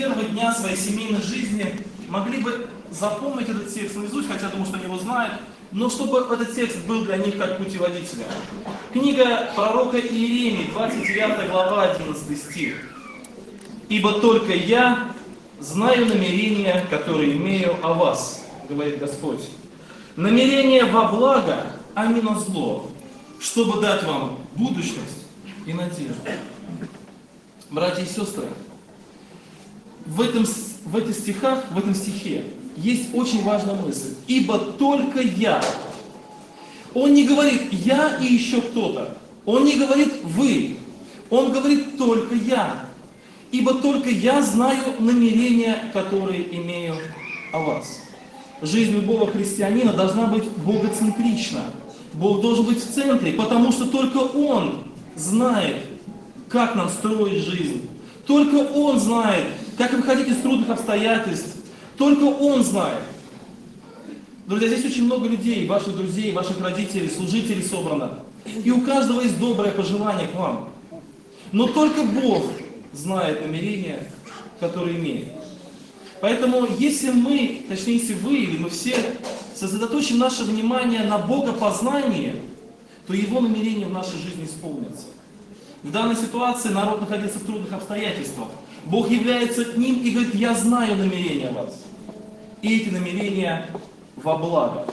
первого дня своей семейной жизни могли бы запомнить этот текст наизусть, хотя думаю, что они его знают, но чтобы этот текст был для них как путеводителем. Книга пророка Иеремии, 29 глава, 11 стих. «Ибо только я знаю намерения, которые имею о вас, говорит Господь. Намерения во благо, а не на зло, чтобы дать вам будущность и надежду». Братья и сестры, в этих стихах, в этом стихе есть очень важная мысль. «Ибо только я». Он не говорит «я и еще кто-то». Он не говорит «вы». Он говорит «только я». «Ибо только я знаю намерения, которые имею о вас». Жизнь любого христианина должна быть богоцентрична. Бог должен быть в центре, потому что только Он знает, как нам строить жизнь. Только Он знает, как выходить из трудных обстоятельств. Только Он знает. Друзья, здесь очень много людей, ваших друзей, ваших родителей, служителей собрано. И у каждого есть доброе пожелание к вам. Но только Бог знает намерения, которые имеет. Поэтому, если мы, точнее, если вы или мы все сосредоточим наше внимание на богопознании, то Его намерения в нашей жизни исполнятся. В данной ситуации народ находится в трудных обстоятельствах. Бог является к ним и говорит: «Я знаю намерения вас». И эти намерения во благо.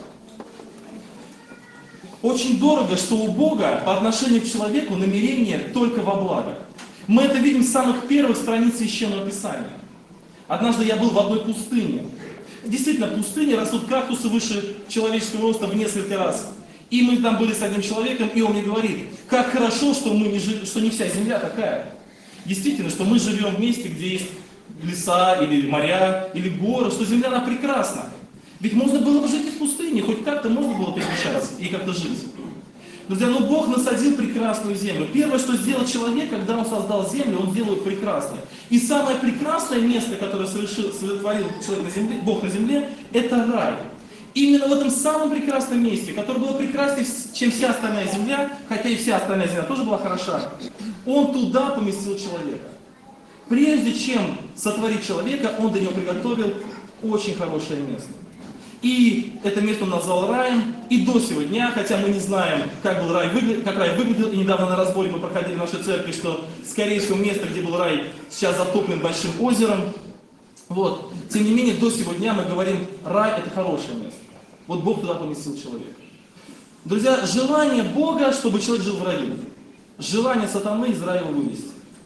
Очень дорого, что у Бога по отношению к человеку намерения только во благо. Мы это видим с самых первых страниц Священного Писания. Однажды я был в одной пустыне. Действительно, в пустыне растут кактусы выше человеческого роста в несколько раз. И мы там были с одним человеком, и он мне говорит: как хорошо, что не вся земля такая. Действительно, что мы живем в месте, где есть леса, или моря, или горы, что земля, она прекрасна. Ведь можно было бы жить и в пустыне, хоть как-то можно было перемещаться и как-то жить. Друзья, но Бог насадил прекрасную землю. Первое, что сделал человек, когда Он создал землю, Он сделал ее прекрасной. И самое прекрасное место, которое сотворил человек на земле, Бог на земле, это рай. Именно в этом самом прекрасном месте, которое было прекраснее, чем вся остальная земля, хотя и вся остальная земля тоже была хороша, Он туда поместил человека. Прежде чем сотворить человека, Он для него приготовил очень хорошее место. И это место Он назвал раем, и до сего дня, хотя мы не знаем, как рай выглядел, и недавно на разборе мы проходили в нашей церкви, что, скорее всего, место, где был рай, сейчас затоплен большим озером. Вот. Тем не менее, до сего дня мы говорим: рай — это хорошее место. Вот Бог туда поместил человека. Друзья, желание Бога, чтобы человек жил в раю. Желание сатаны из рая его вывести.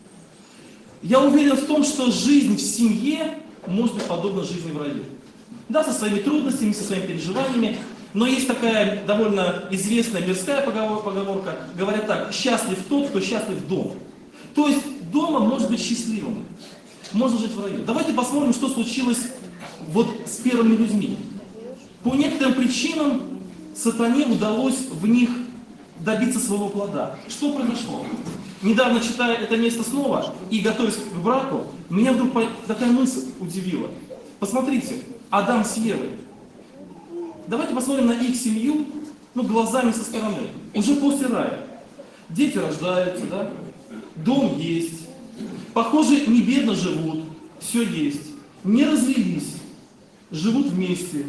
Я уверен в том, что жизнь в семье может быть подобна жизни в раю. Да, со своими трудностями, со своими переживаниями. Но есть такая довольно известная мирская поговорка. Говорят так: счастлив тот, кто счастлив дома. То есть дома может быть счастливым. Можно жить в раю. Давайте посмотрим, что случилось вот с первыми людьми. По некоторым причинам сатане удалось в них добиться своего плода. Что произошло? Недавно, читая это место снова и готовясь к браку, меня вдруг такая мысль удивила. Посмотрите, Адам с Евой. Давайте посмотрим на их семью, глазами со стороны. Уже после рая. Дети рождаются, да? Дом есть. Похоже, не бедно живут. Все есть. Не развелись. Живут вместе.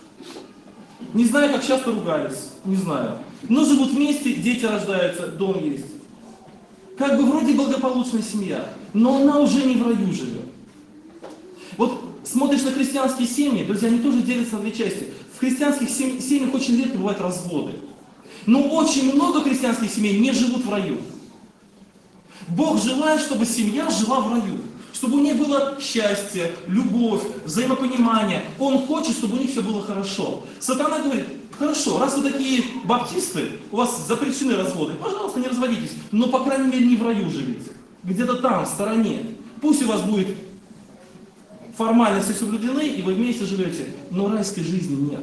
Не знаю, как часто ругались. Не знаю. Но живут вместе, дети рождаются, дом есть. Как бы вроде благополучная семья, но она уже не в раю живет. Вот смотришь на христианские семьи, друзья, они тоже делятся на две части. В христианских семьях очень редко бывают разводы. Но очень много христианских семей не живут в раю. Бог желает, чтобы семья жила в раю. Чтобы у них было счастье, любовь, взаимопонимание. Он хочет, чтобы у них все было хорошо. Сатана говорит: хорошо, раз вы такие баптисты, у вас запрещены разводы, пожалуйста, не разводитесь. Но, по крайней мере, не в раю живите. Где-то там, в стороне. Пусть у вас будет формальности соблюдены, и вы вместе живете, но райской жизни нет.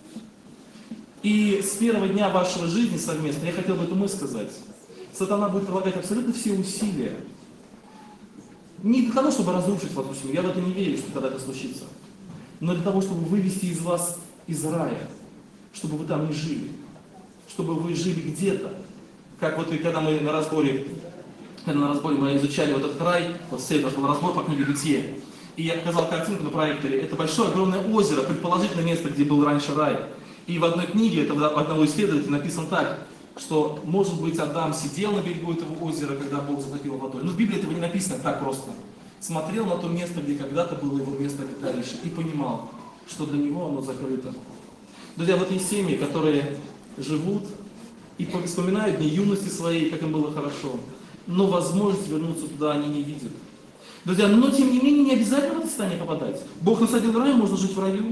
И с первого дня вашей жизни совместно, я хотел бы эту мысль сказать, сатана будет прилагать абсолютно все усилия. Не для того, чтобы разрушить вашу семью, я в это не верю, что когда это случится, но для того, чтобы вывести из вас из рая, чтобы вы там не жили, чтобы вы жили где-то. Как вот когда мы на разборе мы изучали вот этот рай, вот все это разбор по книге Бытие. И я показал картинку на проекторе. Это большое, огромное озеро, предположительно место, где был раньше рай. И в одной книге, это одного исследователя, написано так, что, может быть, Адам сидел на берегу этого озера, когда Бог захватил водой. Но в Библии этого не написано так просто. Смотрел на то место, где когда-то было его место обиталища, и понимал, что для него оно закрыто. Друзья, вот есть семьи, которые живут и вспоминают дни юности своей, как им было хорошо, но возможность вернуться туда они не видят. Друзья, но тем не менее не обязательно в это состояние попадать. Бог насадил рай, можно жить в раю.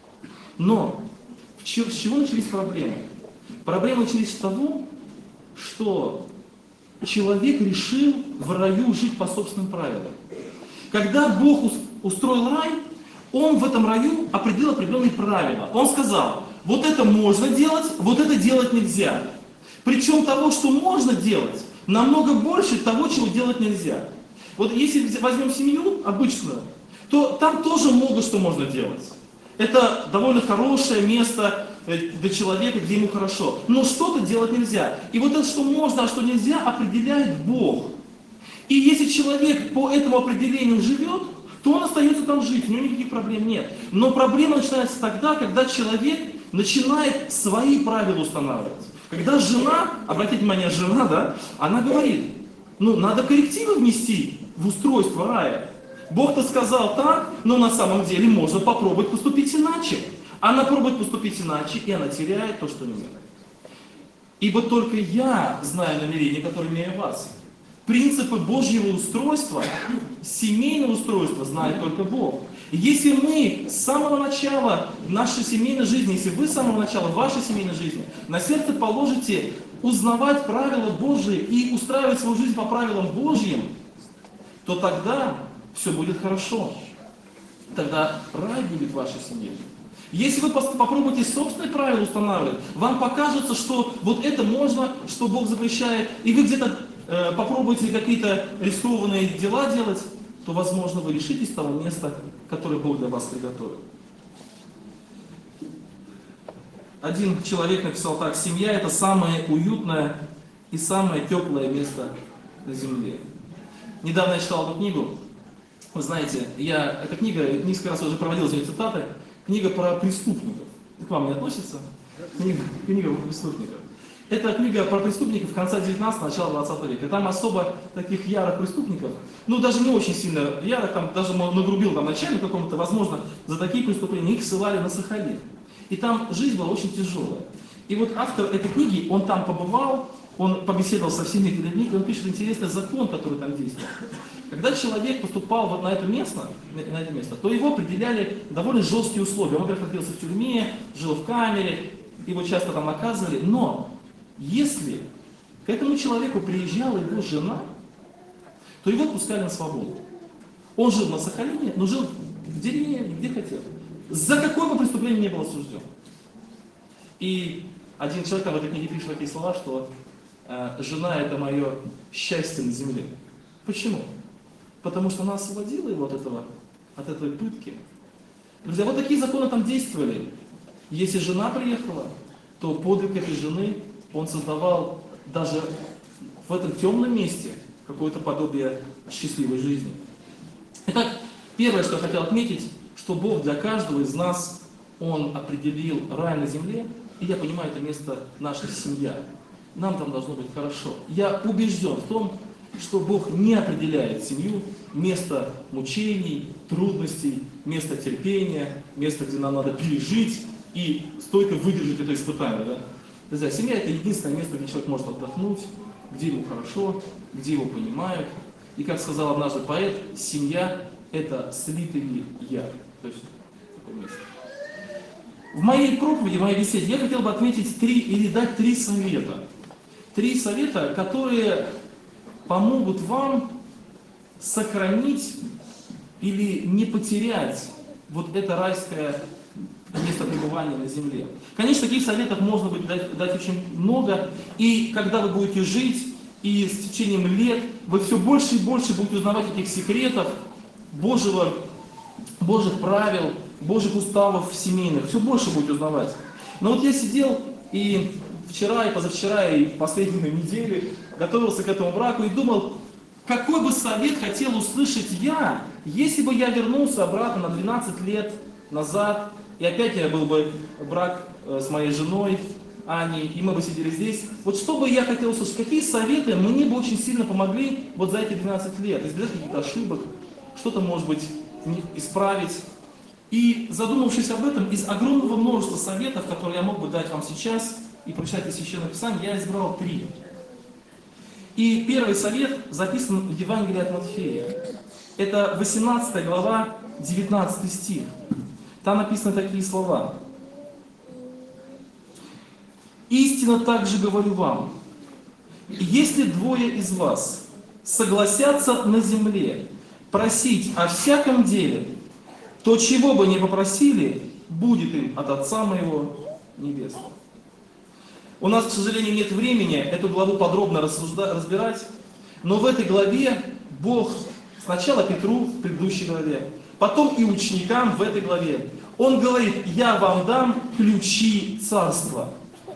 Но с чего начались проблемы? Проблемы начались с того, что человек решил в раю жить по собственным правилам. Когда Бог устроил рай, Он в этом раю определил определенные правила. Он сказал, вот это можно делать, вот это делать нельзя. Причем того, что можно делать, намного больше того, чего делать нельзя. Вот если возьмем семью обычную, то там тоже много что можно делать. Это довольно хорошее место для человека, где ему хорошо. Но что-то делать нельзя. И вот это, что можно, а что нельзя, определяет Бог. И если человек по этому определению живет, то он остается там жить, у него никаких проблем нет. Но проблема начинается тогда, когда человек начинает свои правила устанавливать. Когда жена, обратите внимание, жена, да, она говорит, надо коррективы внести в устройство рая. Бог-то сказал так, но на самом деле можно попробовать поступить иначе. Она пробует поступить иначе, и она теряет то, что не имеет. Ибо только я знаю намерения, которые имею вас. Принципы Божьего устройства, семейного устройства знает только Бог. Если мы с самого начала нашей семейной жизни, если вы с самого начала вашей семейной жизни на сердце положите узнавать правила Божьи и устраивать свою жизнь по правилам Божьим, то тогда все будет хорошо. Тогда рай будет в вашей семье. Если вы попробуете собственные правила устанавливать, вам покажется, что вот это можно, что Бог запрещает, и вы где-то попробуете какие-то рискованные дела делать, то, возможно, вы лишитесь того места, которое Бог для вас приготовил. Один человек написал так: семья — это самое уютное и самое теплое место на земле. Недавно я читал эту книгу. Вы знаете, эта книга, несколько раз уже проводил из нее цитаты, книга про преступников. К вам не относится? Книга про преступников. Это книга про преступников конца 19-го, начала 20 века. Там особо таких ярых преступников, даже не очень сильно ярых, там даже нагрубил начальник какому-то, возможно, за такие преступления их ссылали на Сахалин. И там жизнь была очень тяжелая. И вот автор этой книги, он там побывал, он побеседовал со всеми этими людьми, и он пишет интересный закон, который там действует. Когда человек поступал вот на это место, то его определяли довольно жесткие условия. Он, например, находился в тюрьме, жил в камере, его часто там наказывали. Но если к этому человеку приезжала его жена, то его отпускали на свободу. Он жил на Сахалине, но жил в деревне, где хотел. За какое бы преступление не был осужден. И один человек там в этой книге пишет такие слова, что жена — это мое счастье на земле. Почему? Потому что она освободила его от этой пытки. Друзья, вот такие законы там действовали. Если жена приехала, то подвиг этой жены, он создавал даже в этом темном месте какое-то подобие счастливой жизни. Итак, первое, что я хотел отметить, что Бог для каждого из нас, Он определил рай на земле, и я понимаю, это место наша семья. Нам там должно быть хорошо. Я убежден в том, что Бог не определяет семью, место мучений, трудностей, место терпения, место, где нам надо пережить и стойко выдержать это испытание. Да? Друзья, семья — это единственное место, где человек может отдохнуть, где ему хорошо, где его понимают. И, как сказал однажды поэт, семья — это слитый я. То есть, такое место. В моей проповеди, в моей беседе я хотел бы отметить дать три совета. Три совета, которые помогут вам сохранить или не потерять вот это райское место пребывания на земле. Конечно, таких советов можно будет дать очень много, и когда вы будете жить, и с течением лет вы все больше и больше будете узнавать этих секретов Божьих правил, Божьих уставов семейных, все больше будете узнавать. Но вот я сидел и вчера, и позавчера, и последние недели готовился к этому браку и думал, какой бы совет хотел услышать я, если бы я вернулся обратно на 12 лет назад, и опять я был бы брак с моей женой Аней, и мы бы сидели здесь. Вот что бы я хотел услышать, какие советы мне бы очень сильно помогли вот за эти 12 лет, избежать каких-то ошибок, что-то, может быть, исправить. И задумавшись об этом, из огромного множества советов, которые я мог бы дать вам сейчас и прочитать из Священного Писания, я избрал 3. И первый совет записан в Евангелии от Матфея. Это 18 глава, 19 стих. Там написаны такие слова. «Истинно также говорю вам, если 2 из вас согласятся на земле просить о всяком деле, то чего бы ни попросили, будет им от Отца моего Небесного». У нас, к сожалению, нет времени эту главу подробно разбирать, но в этой главе Бог сначала Петру в предыдущей главе, потом и ученикам в этой главе, Он говорит: «Я вам дам ключи царства».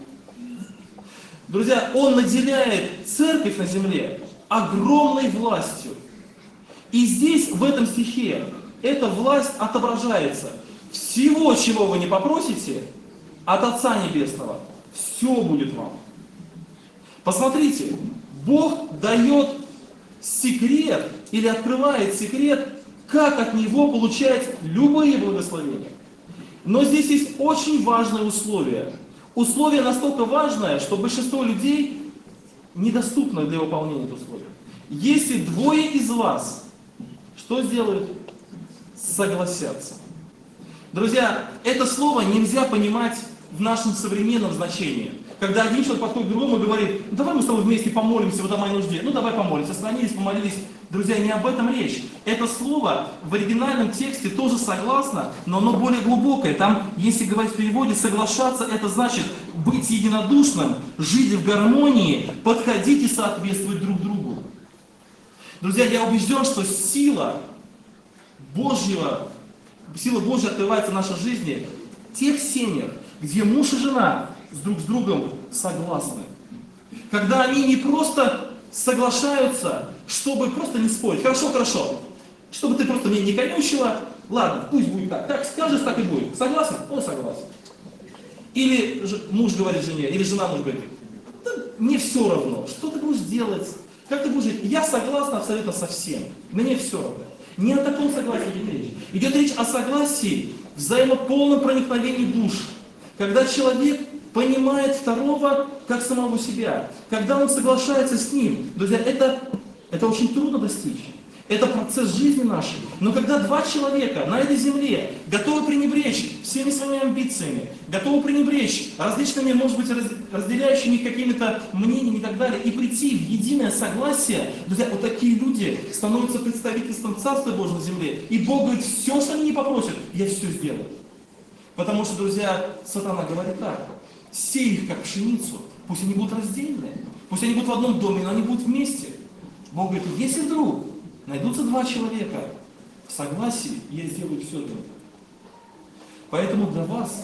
Друзья, Он наделяет церковь на земле огромной властью. И здесь, в этом стихе, эта власть отображается. Всего, чего вы не попросите, от Отца Небесного, все будет вам. Посмотрите, Бог дает секрет или открывает секрет, как от Него получать любые благословения. Но здесь есть очень важное условие. Условие настолько важное, что большинство людей недоступно для выполнения этого условия. Если 2 из вас, что сделают? Согласятся. Друзья, это слово нельзя понимать в нашем современном значении. Когда один человек подходит к другому и говорит: давай мы с тобой вместе помолимся вот о моей нужде. Ну давай помолимся. Склонились, помолились. Друзья, не об этом речь. Это слово в оригинальном тексте тоже согласно, но оно более глубокое. Там, если говорить в переводе, соглашаться, это значит быть единодушным, жить в гармонии, подходить и соответствовать друг другу. Друзья, я убежден, что сила Божья открывается в нашей жизни в тех семьях, где муж и жена друг с другом согласны. Когда они не просто соглашаются, чтобы просто не спорить. Хорошо. Чтобы ты просто меня не конючила. Ладно, пусть будет так. Так скажешь, так и будет. Согласен? Он согласен. Или муж говорит жене, или жена муж говорит: да, мне все равно, что ты будешь делать, как ты будешь жить. Я согласна абсолютно со всем. Мне все равно. Не о таком согласии идет речь. Идет речь о согласии, взаимополном проникновении душ. Когда человек понимает второго как самого себя, когда он соглашается с ним. Друзья, это очень трудно достичь. Это процесс жизни нашей. Но когда 2 человека на этой земле готовы пренебречь всеми своими амбициями, готовы пренебречь различными, может быть, разделяющими какими-то мнениями и так далее, и прийти в единое согласие, друзья, вот такие люди становятся представительством Царства Божьего на земле. И Бог говорит: все, что они не попросят, я все сделаю. Потому что, друзья, сатана говорит так: сей их как пшеницу, пусть они будут раздельны, пусть они будут в одном доме, но они будут вместе. Бог говорит: если вдруг найдутся 2 человека в согласии, я сделаю все для них. Поэтому для вас,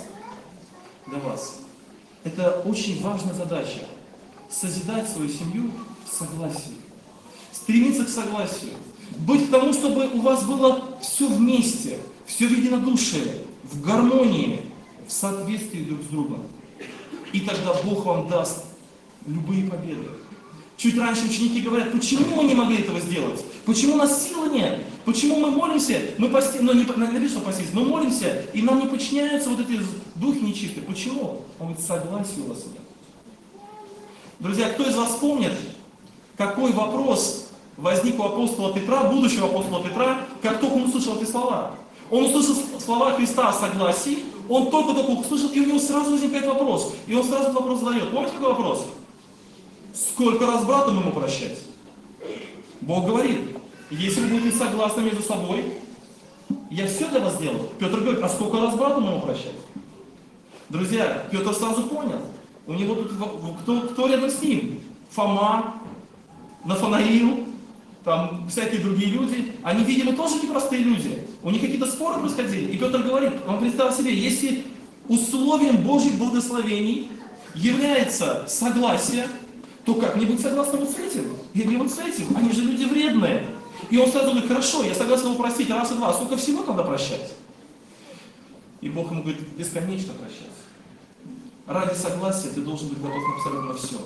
это очень важная задача — созидать свою семью в согласии, стремиться к согласию, быть к тому, чтобы у вас было все вместе, все в единодушии, в гармонии, в соответствии друг с другом. И тогда Бог вам даст любые победы. Чуть раньше ученики говорят: почему мы не могли этого сделать? Почему у нас силы нет? Почему мы молимся, мы мы молимся, и нам не подчиняются вот эти духи нечистые? Почему? Он говорит: согласия у вас нет. Друзья, кто из вас помнит, какой вопрос возник у апостола Петра, будущего апостола Петра, как только он услышал эти слова? Он услышал слова Христа о согласии, он только услышал, и у него сразу возникает вопрос. И он сразу этот вопрос задает. Помните, какой вопрос? Сколько раз братам ему прощать? Бог говорит: если вы будете согласны между собой, я все для вас сделаю. Петр говорит: а сколько раз братам ему прощать? Друзья, Петр сразу понял. У него тут кто рядом с ним? Фома, Нафанаил, там всякие другие люди. Они, видимо, тоже непростые люди. У них какие-то споры происходили. И Петр говорит, он представил себе: если условием Божьих благословений является согласие, то как, мне быть согласны вот с этим? Или вот с этим? Они же люди вредные. И он сразу говорит, хорошо, я согласен его простить раз и два, сколько всего надо прощать? И Бог ему говорит, бесконечно прощать. Ради согласия ты должен быть готов на абсолютно все.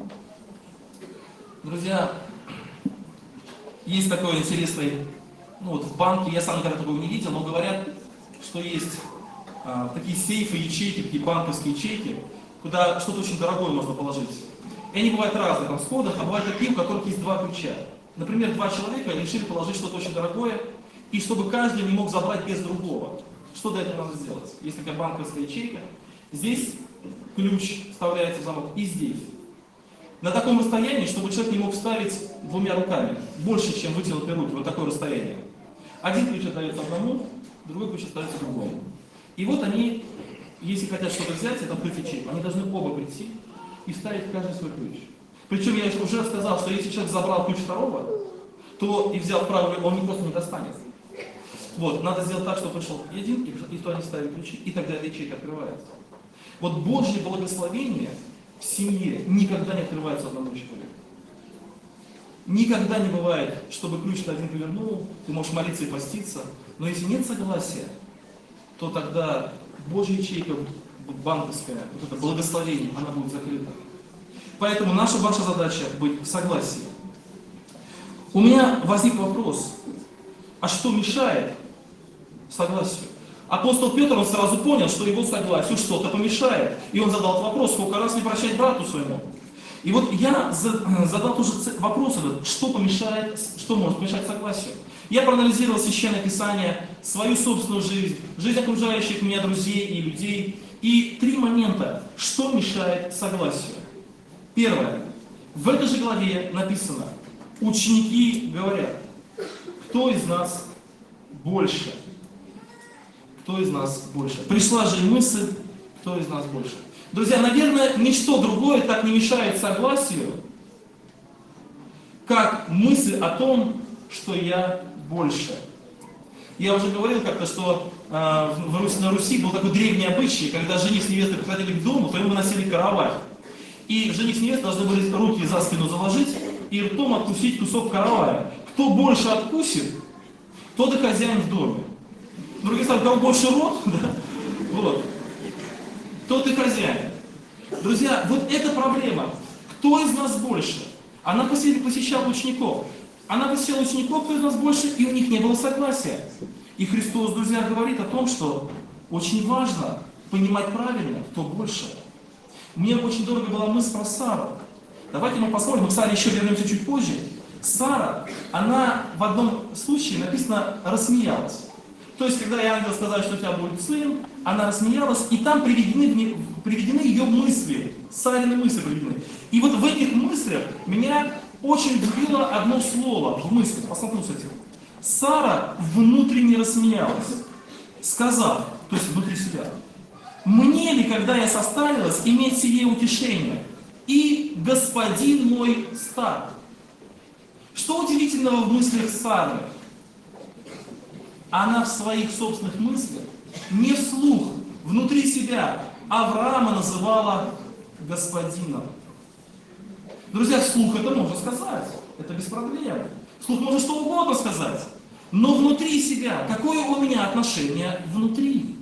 Друзья, есть такой интересный, в банке, я сам никогда такого не видел, но говорят, что есть такие сейфы, ячейки, такие банковские ячейки, куда что-то очень дорогое можно положить. И они бывают разные, там, в сходах, а бывают такие, у которых есть два ключа. Например, два человека решили положить что-то очень дорогое, и чтобы каждый не мог забрать без другого. Что для этого надо сделать? Есть такая банковская ячейка, здесь ключ вставляется в замок, и здесь. На таком расстоянии, чтобы человек не мог вставить двумя руками, больше, чем вытянутые руки, вот такое расстояние. Один ключ отдается одному, другой ключ остается другому. И вот они, если хотят что-то взять, это открыть ячейку, они должны оба прийти и вставить каждый свой ключ. Причем я уже сказал, что если человек забрал ключ второго, то и взял правый, он просто не достанет. Вот, надо сделать так, чтобы пришел один, и то они ставят ключи, и тогда ячейка открывается. Вот Божье благословение в семье никогда не открывается одному человеку. Никогда не бывает, чтобы ключ ты один повернул, ты можешь молиться и поститься, но если нет согласия, то тогда Божья ячейка банковская, вот это благословение, она будет закрыта. Поэтому ваша задача быть в согласии. У меня возник вопрос, а что мешает согласию? Апостол Петр, он сразу понял, что его согласию что-то помешает. И он задал вопрос, сколько раз не прощать брату своему. И вот я задал тоже вопрос, что помешает, что может помешать согласию. Я проанализировал Священное Писание, свою собственную жизнь, жизнь окружающих меня друзей и людей. И 3 момента, что мешает согласию. Первое. В этой же главе написано, ученики говорят, кто из нас больше? Кто из нас больше? Пришла же мысль, кто из нас больше? Друзья, наверное, ничто другое так не мешает согласию, как мысль о том, что я больше. Я уже говорил как-то, что на Руси был такой древний обычай, когда жених с невестой приходили к дому, то им выносили каравай. И жених с невестой должны были руки за спину заложить и ртом откусить кусок каравая. Кто больше откусит, тот и хозяин в доме. Другие слова, у кого больше рот, да? Вот, тот и хозяин. Друзья, вот эта проблема. Кто из нас больше? Она посещала учеников. Она посещала учеников, кто из нас больше, и у них не было согласия. И Христос, друзья, говорит о том, что очень важно понимать правильно, кто больше. Мне очень дорого была мысль про Сару. Давайте мы посмотрим, мы к Саре еще вернемся чуть позже. Сара, она в одном случае, написано, рассмеялась. То есть, когда ангел сказал, что у тебя будет сын, она рассмеялась, и там приведены ее мысли, Сарины мысли приведены. И вот в этих мыслях меня очень удивило одно слово в мыслях, посмотрю с этим. Сара внутренне рассмеялась, сказав, то есть внутри себя, «Мне ли, когда я состарилась, иметь сие утешение? И господин мой стар». Что удивительного в мыслях Сары? Она в своих собственных мыслях, не вслух, внутри себя, Авраама называла господином. Друзья, вслух это можно сказать, это без проблем. Вслух можно что угодно сказать. Но внутри себя, какое у меня отношение внутри?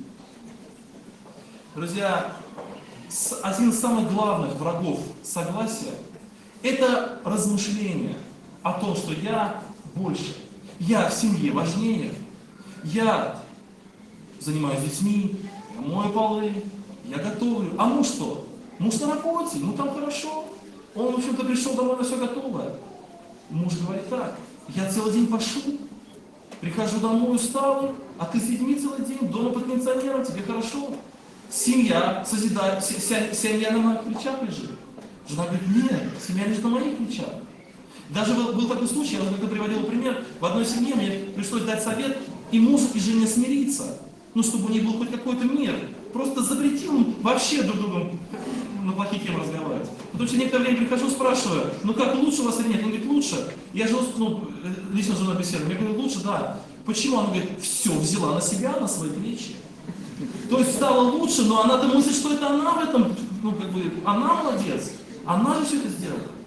Друзья, один из самых главных врагов согласия – это размышление о том, что я больше, я в семье важнее, я занимаюсь детьми, я мою полы, я готовлю. А муж что? Муж на работе, там хорошо. Он, в общем-то, пришел домой на все готовое. Муж говорит так, я целый день пошу, прихожу домой усталый, а ты с детьми целый день, дома под кондиционером, тебе хорошо. Семья созидает, семья на моих плечах лежит. Жена говорит, нет, семья лежит на моих плечах. Даже был такой случай, я уже как-то приводил пример, в одной семье мне пришлось дать совет, и муж и жене смириться, чтобы у них был хоть какой-то мир. Просто запретил им вообще друг другу на плохие темы разговаривать. Потому что некоторое время прихожу, спрашиваю, как, лучше у вас или нет? Он говорит, лучше. Я же, лично с женой беседую, я говорю, лучше, да. Почему? Она говорит, все, взяла на себя, на свои плечи. То есть стало лучше, но она-то мыслит, что это она в этом, она молодец. Она же все это сделала.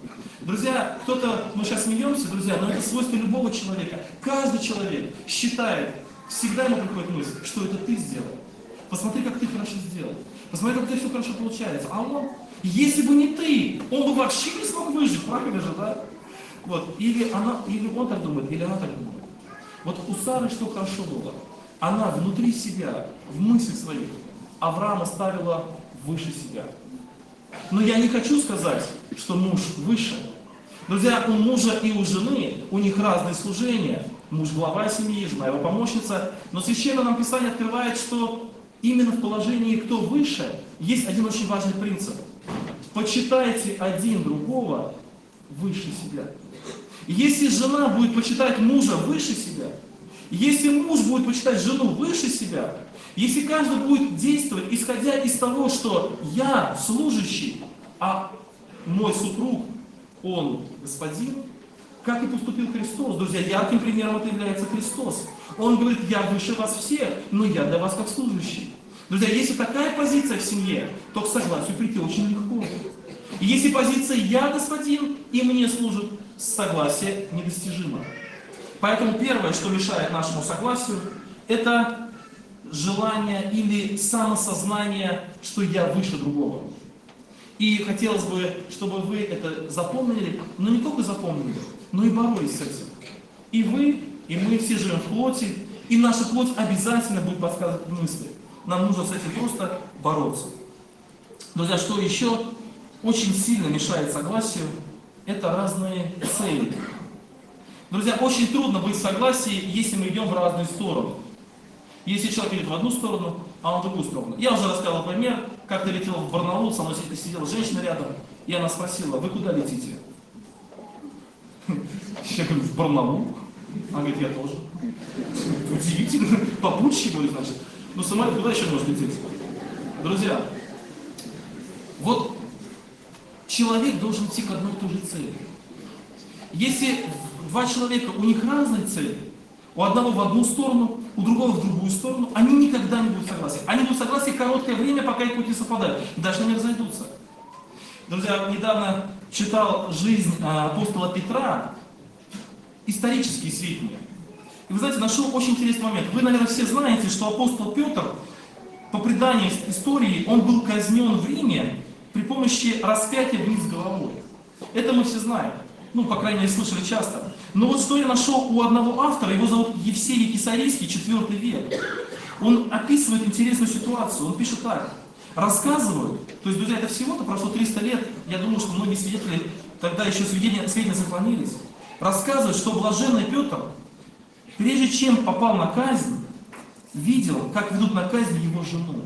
Друзья, мы сейчас смеемся, друзья, но это свойство любого человека. Каждый человек считает, всегда ему приходит мысль, что это ты сделал. Посмотри, как ты хорошо сделал. Посмотри, как у тебя все хорошо получается. А он, если бы не ты, он бы вообще не смог выжить, правильно же, да? Вот. Или он так думает, или она так думает. Вот у Сары что хорошо было? Она внутри себя, в мыслях своих, Авраама ставила выше себя. Но я не хочу сказать, что муж выше. Друзья, у мужа и у жены, у них разные служения. Муж глава семьи, жена его помощница. Но Священное нам Писание открывает, что именно в положении «кто выше» есть один очень важный принцип. Почитайте один другого выше себя. И если жена будет почитать мужа выше себя, если муж будет почитать жену выше себя, если каждый будет действовать, исходя из того, что я служащий, а мой супруг, он господин, как и поступил Христос. Друзья, ярким примером это является Христос. Он говорит, я выше вас всех, но я для вас как служащий. Друзья, если такая позиция в семье, то к согласию прийти очень легко. И если позиция «я господин» и мне служит, согласие недостижимо. Поэтому первое, что мешает нашему согласию, это желание или самосознание, что я выше другого. И хотелось бы, чтобы вы это запомнили, но не только запомнили, но и боролись с этим. И вы, и мы все живем в плоти, и наша плоть обязательно будет подсказывать мысли. Нам нужно с этим просто бороться. Друзья, что еще очень сильно мешает согласию, это разные цели. Друзья, очень трудно быть в согласии, если мы идем в разные стороны. Если человек идет в одну сторону, а он в другую сторону. Я уже рассказал пример, как-то летел в Барнаул, со мной сидела женщина рядом, и она спросила, вы куда летите? Я говорю, в Барнаул. Она говорит, я тоже. Удивительно, попутчик, значит. Ну, самолет куда еще может лететь? Друзья, вот человек должен идти к одной и той же цели. Если два человека, у них разные цели, у одного в одну сторону, у другого в другую сторону, они никогда не будут согласны. Они будут согласны короткое время, пока их пути совпадают, даже не разойдутся. Друзья, недавно читал жизнь апостола Петра, исторические сведения. И вы знаете, нашел очень интересный момент. Вы, наверное, все знаете, что апостол Петр, по преданию истории, он был казнен в Риме при помощи распятия вниз головой. Это мы все знаем. Ну, по крайней мере, слышали часто. Но вот что я нашел у одного автора, его зовут Евсевий Кесарийский, 4 век. Он описывает интересную ситуацию. Он пишет так. Рассказывают, то есть, друзья, это всего-то прошло 300 лет, я думаю, что многие свидетели, тогда еще сведения сохранились. Рассказывают, что блаженный Петр, прежде чем попал на казнь, видел, как ведут на казнь его жену.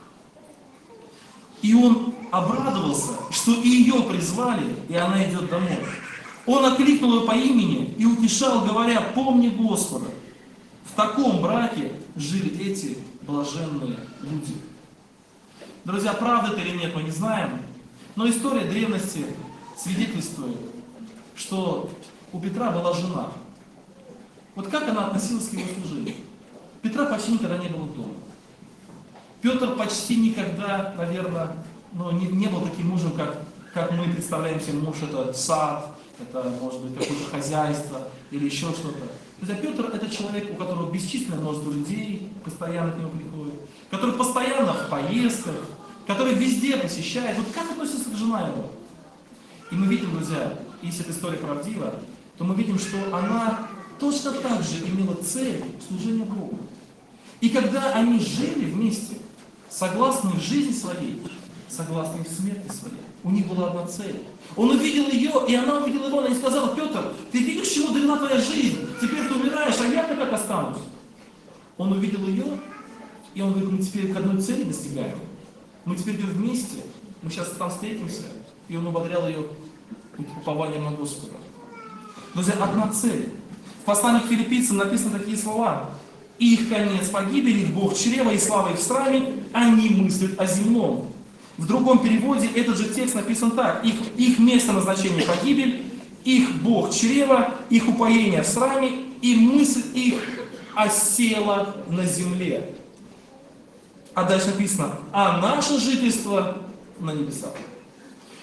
И он обрадовался, что и ее призвали, и она идет домой. Он окликнул ее по имени и утешал, говоря, помни Господа. В таком браке жили эти блаженные люди. Друзья, правда это или нет, мы не знаем. Но история древности свидетельствует, что у Петра была жена. Вот как она относилась к его служению? Петра почти никогда не было дома. Петр почти никогда, наверное, не был таким мужем, как мы представляем себе муж. Это сад, это может быть какое-то хозяйство или еще что-то. Друзья, Петр это человек, у которого бесчисленное множество людей постоянно к нему приходит, который постоянно в поездках, который везде посещает. Вот как относится к жена его? И мы видим, друзья, если эта история правдива, то мы видим, что она точно так же имела цель служения Богу. И когда они жили вместе, согласны в жизни своей, согласны в смерти своей, у них была одна цель. Он увидел ее, и она увидела его, она ей сказала, Петр, ты видишь, чему дрена твоя жизнь? Теперь ты умираешь, а я-то как останусь? Он увидел ее, и он говорит, мы теперь к одной цели достигаем. Мы теперь идем вместе, мы сейчас там встретимся. И он ободрял ее упованием на Господа. Друзья, одна цель. В послании к филиппийцам написаны такие слова. Их конец погибели, их Бог чрева и слава их в сраме, они мыслят о земном. В другом переводе этот же текст написан так. Их место назначения погибель, их Бог чрева, их упоение в сраме, и мысль их осела на земле. А дальше написано, а наше жительство на небесах.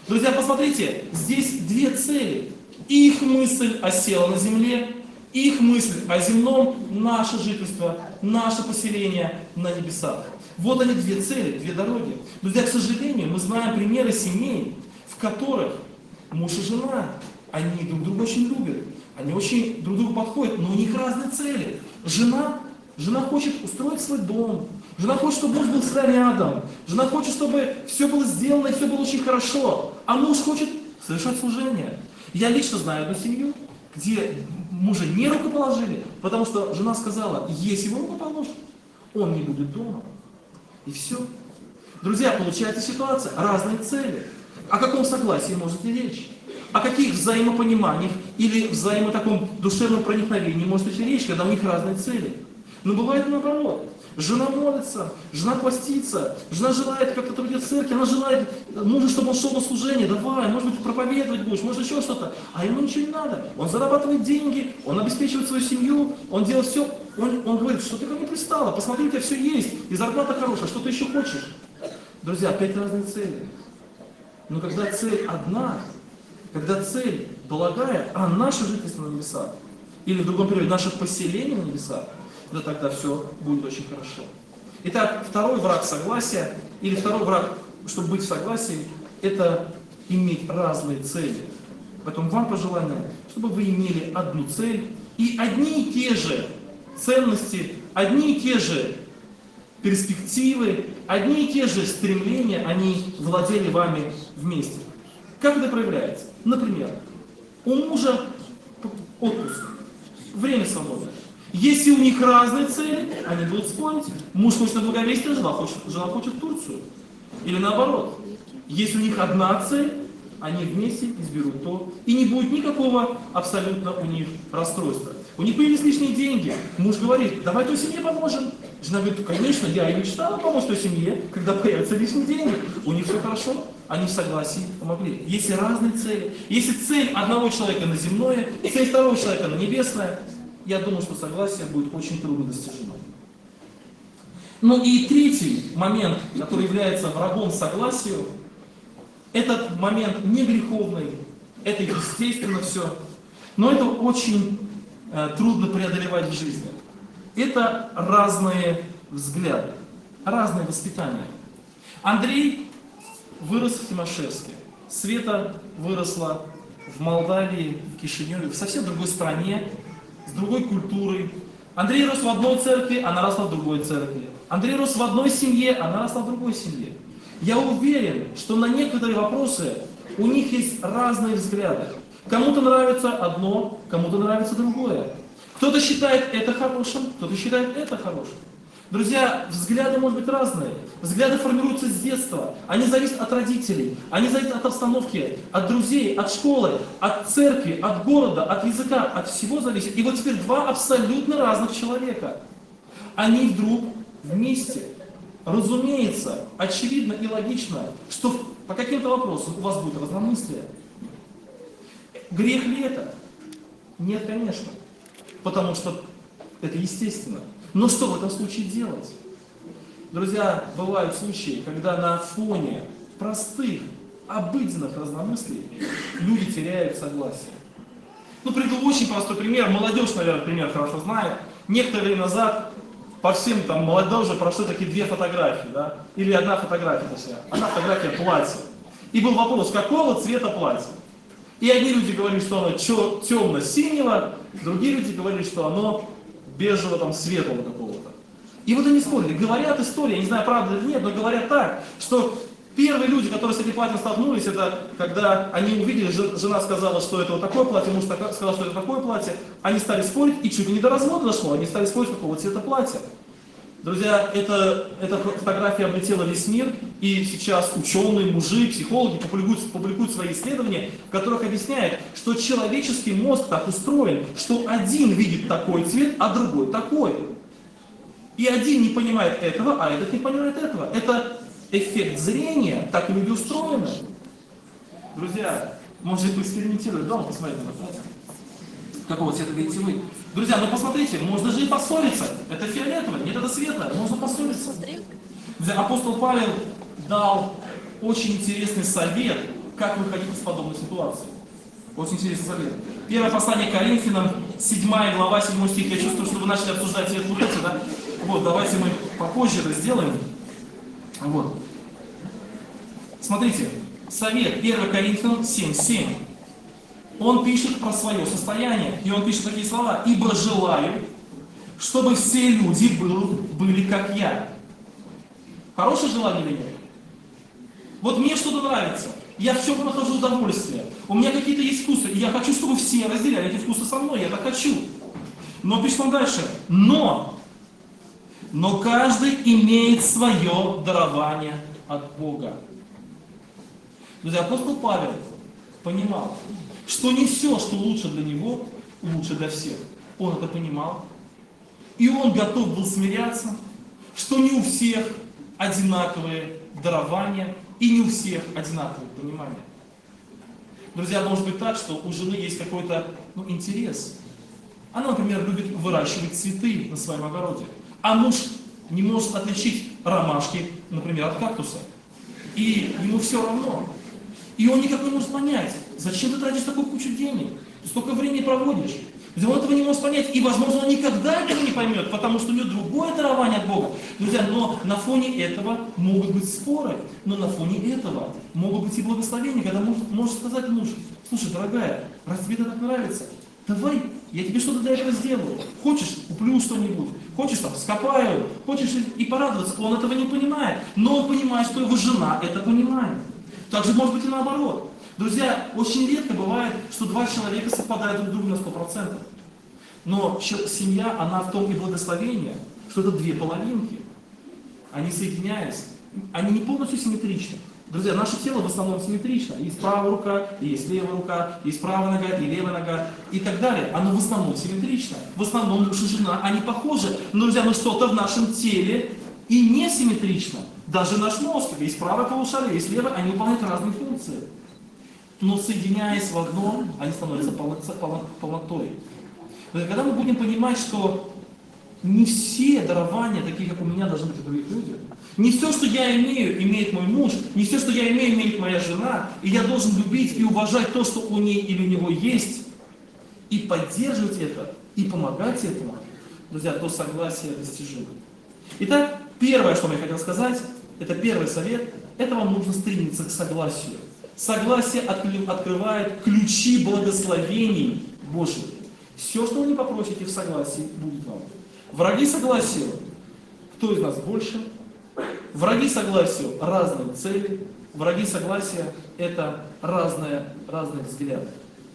Друзья, посмотрите, здесь две цели. Их мысль осела на земле, их мысль о земном, наше жительство, наше поселение на небесах. Вот они две цели, две дороги. Друзья, к сожалению, мы знаем примеры семей, в которых муж и жена, они друг друга очень любят, они очень друг другу подходят, но у них разные цели. Жена хочет устроить свой дом, жена хочет, чтобы муж был всегда рядом, жена хочет, чтобы все было сделано и все было очень хорошо, а муж хочет совершать служение. Я лично знаю одну семью, где мужа не рукоположили, потому что жена сказала, если его рукоположат, он не будет дома. И все. Друзья, получается ситуация, разные цели. О каком согласии может идти речь? О каких взаимопониманиях или таком душевном проникновении может идти речь, когда у них разные цели? Но бывает наоборот. Жена молится, жена постится, жена желает как-то трудиться в церкви, она желает мужа, чтобы он шел на служение, давай, может быть, проповедовать будешь, может еще что-то. А ему ничего не надо. Он зарабатывает деньги, он обеспечивает свою семью, он делает все. Он говорит, что ты ко мне пристала, посмотри, у тебя все есть, и зарплата хорошая, что ты еще хочешь? Друзья, опять разные цели. Но когда цель одна, когда цель благая, а наше жительство на небесах, или в другом периоде, наше поселение на небесах, да тогда все будет очень хорошо. Итак, второй враг согласия, или второй враг, чтобы быть в согласии, это иметь разные цели. Поэтому вам пожелание, чтобы вы имели одну цель, и одни и те же ценности, одни и те же перспективы, одни и те же стремления, они владели вами вместе. Как это проявляется? Например, у мужа отпуск, время свободное. Если у них разные цели, они будут спорить. Муж хочет на Благовестие, жена хочет в Турцию. Или наоборот. Если у них одна цель, они вместе изберут то. И не будет никакого абсолютно у них расстройства. У них появились лишние деньги. Муж говорит, давай той семье поможем. Жена говорит, конечно, я и мечтала помочь той семье, когда появятся лишние деньги. У них все хорошо. Они в согласии помогли. Если разные цели, если цель одного человека на земное, цель второго человека на небесное, я думаю, что согласие будет очень трудно достижимо. Ну и третий момент, который является врагом согласию, этот момент не греховный, это естественно все, но это очень трудно преодолевать в жизни. Это разные взгляды, разные воспитания. Андрей вырос в Тимашевске, Света выросла в Молдавии, в Кишиневе, в совсем другой стране, с другой культурой. Андрей рос в одной церкви, она росла в другой церкви. Андрей рос в одной семье, она росла в другой семье. Я уверен, что на некоторые вопросы у них есть разные взгляды. Кому-то нравится одно, кому-то нравится другое. Кто-то считает это хорошим, кто-то считает это хорошим. Друзья, взгляды могут быть разные. Взгляды формируются с детства. Они зависят от родителей, они зависят от обстановки, от друзей, от школы, от церкви, от города, от языка, от всего зависит. И вот теперь два абсолютно разных человека. Они вдруг вместе. Разумеется, очевидно и логично, что по каким-то вопросам у вас будет разномыслие. Грех ли это? Нет, конечно. Потому что это естественно. Но что в этом случае делать? Друзья, бывают случаи, когда на фоне простых, обыденных разномыслий люди теряют согласие. Ну, приведу очень простой пример. Молодежь, наверное, пример хорошо знает. Некоторое время назад по всем там молодежи прошли такие две фотографии, да? Или одна фотография, точнее. Одна фотография платья. И был вопрос, какого цвета платье? И одни люди говорили, что оно темно-синего, другие люди говорили, что оно бежевого, там, светлого какого-то. И вот они спорили. Говорят истории, я не знаю, правда или нет, но говорят так, что первые люди, которые с этим платьем столкнулись, это когда они увидели, жена сказала, что это вот такое платье, муж сказал, что это такое платье, они стали спорить, и чуть ли не до развода дошло, они стали спорить, какого цвета платья. Друзья, эта фотография облетела весь мир, и сейчас ученые, мужи, психологи публикуют свои исследования, в которых объясняют, что человеческий мозг так устроен, что один видит такой цвет, а другой такой. И один не понимает этого, а этот не понимает этого. Это эффект зрения, так люди устроены. Друзья, может быть, поэкспериментировать дома, посмотрите на платье. Какого цвета видите вы? Друзья, ну посмотрите, можно же и поссориться. Это фиолетовое, нет, это светлое, можно поссориться. Друзья, апостол Павел дал очень интересный совет, как выходить из подобной ситуации. Очень интересный совет. Первое послание к Коринфянам, 7 глава, 7 стих. Я чувствую, что вы начали обсуждать свет Луци, да? Вот, давайте мы попозже это сделаем. Вот. Смотрите, совет 1 Коринфянам 7:7. Он пишет про свое состояние, и он пишет такие слова: «Ибо желаю, чтобы все люди были как я». Хорошее желание или нет? Вот мне что-то нравится, я в чем нахожу удовольствие, у меня какие-то есть вкусы, и я хочу, чтобы все разделяли эти вкусы со мной, я так хочу. Но пишет он дальше: но каждый имеет свое дарование от Бога. Друзья, апостол Павел понимал, что не все, что лучше для него, лучше для всех. Он это понимал. И он готов был смиряться, что не у всех одинаковые дарования и не у всех одинаковое понимание. Друзья, может быть так, что у жены есть какой-то интерес. Она, например, любит выращивать цветы на своем огороде, а муж не может отличить ромашки, например, от кактуса. И ему все равно. И он никак не может понять, зачем ты тратишь такую кучу денег, ты столько времени проводишь. Он этого не может понять, и, возможно, он никогда этого не поймет, потому что у него другое дарование от Бога. Друзья, но на фоне этого могут быть споры, но на фоне этого могут быть и благословения, когда может сказать муж: слушай, дорогая, раз тебе это так нравится, давай, я тебе что-то для этого сделаю. Хочешь, куплю что-нибудь, хочешь, там, скопаю, хочешь и порадоваться. Он этого не понимает, но он понимает, что его жена это понимает. Также может быть и наоборот. Друзья, очень редко бывает, что два человека совпадают друг другу на 100%. Но семья, она в том и благословение, что это две половинки. Они соединяются. Они не полностью симметричны. Друзья, наше тело в основном симметрично. Есть правая рука, есть левая рука, есть правая нога и левая нога и так далее. Оно в основном симметрично. В основном муж и жена, они похожи. Но, друзья, но что-то в нашем теле и не симметрично. Даже наш мозг, есть правое полушарие, есть левое, они выполняют разные функции. Но соединяясь в одном, они становятся полнотой. Когда мы будем понимать, что не все дарования, такие как у меня, должны быть у других людей. Не все, что я имею, имеет мой муж, не все, что я имею, имеет моя жена, и я должен любить и уважать то, что у ней или у него есть, и поддерживать это, и помогать этому. Друзья, то согласие достижимо. Итак, первое, что я хотел сказать, это первый совет, это вам нужно стремиться к согласию. Согласие открывает ключи благословений Божьих. Все, что вы не попросите в согласии, будет вам. Враги согласию, кто из нас больше? Враги согласию — разные цели. Враги согласия — это разные взгляды.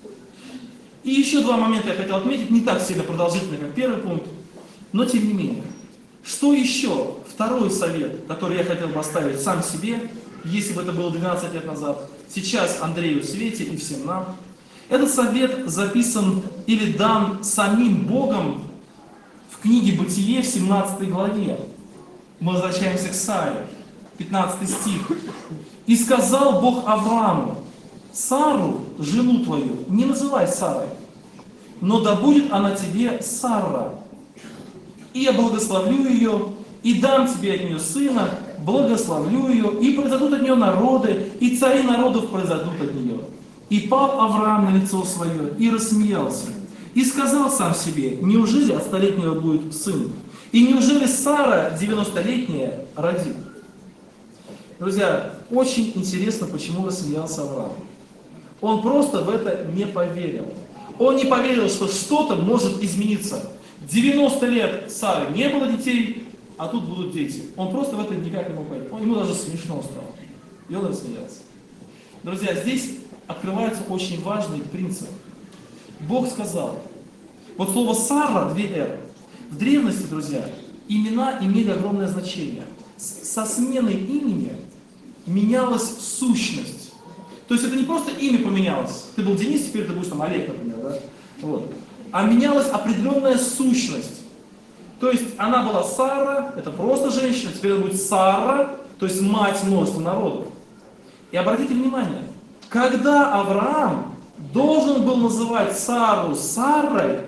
И еще два момента я хотел отметить, не так сильно продолжительно, как первый пункт, но тем не менее. Что еще? Второй совет, который я хотел бы оставить сам себе, если бы это было 12 лет назад, сейчас Андрею, Свете и всем нам. Этот совет записан или дан самим Богом в книге «Бытие» в 17 главе. Мы возвращаемся к Саре, 15 стих. «И сказал Бог Аврааму: Сару, жену твою, не называй Сарой, но да будет она тебе Сара. И я благословлю ее, и дам тебе от нее сына, благословлю ее, и произойдут от нее народы, и цари народов произойдут от нее. И пал Авраам на лицо свое, и рассмеялся, и сказал сам себе: неужели от 100-летнего будет сын? И неужели Сара, 90-летняя, родит?» Друзья, очень интересно, почему рассмеялся Авраам. Он просто в это не поверил. Он не поверил, что что-то может измениться. 90 лет Сары не было детей, а тут будут дети. Он просто в это никак не мог поверить. Ему даже смешно стало. И он рассмеялся. Друзья, здесь открывается очень важный принцип. Бог сказал, вот слово «Сара», 2 «р», в древности, друзья, имена имели огромное значение. Со сменой имени менялась сущность. То есть это не просто имя поменялось. Ты был Денис, теперь ты будешь там Олег, например, да? Вот. А менялась определенная сущность. То есть она была Сара, это просто женщина, теперь она будет Сара, то есть мать множества народов. И обратите внимание, когда Авраам должен был называть Сару Сарой,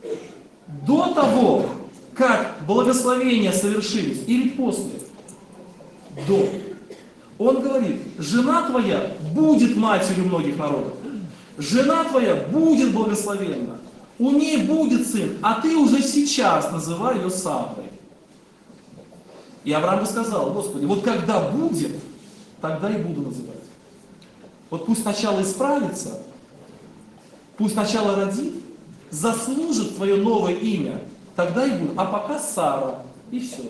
до того, как благословения совершились, или после? До. Он говорит, жена твоя будет матерью многих народов. Жена твоя будет благословенна. У ней будет сын, а ты уже сейчас называй ее Сарой. И Авраам сказал, Господи, вот когда будет, тогда и буду называть. Вот пусть сначала исправится, пусть сначала родит, заслужит твое новое имя, тогда и буду. А пока Сара, и все.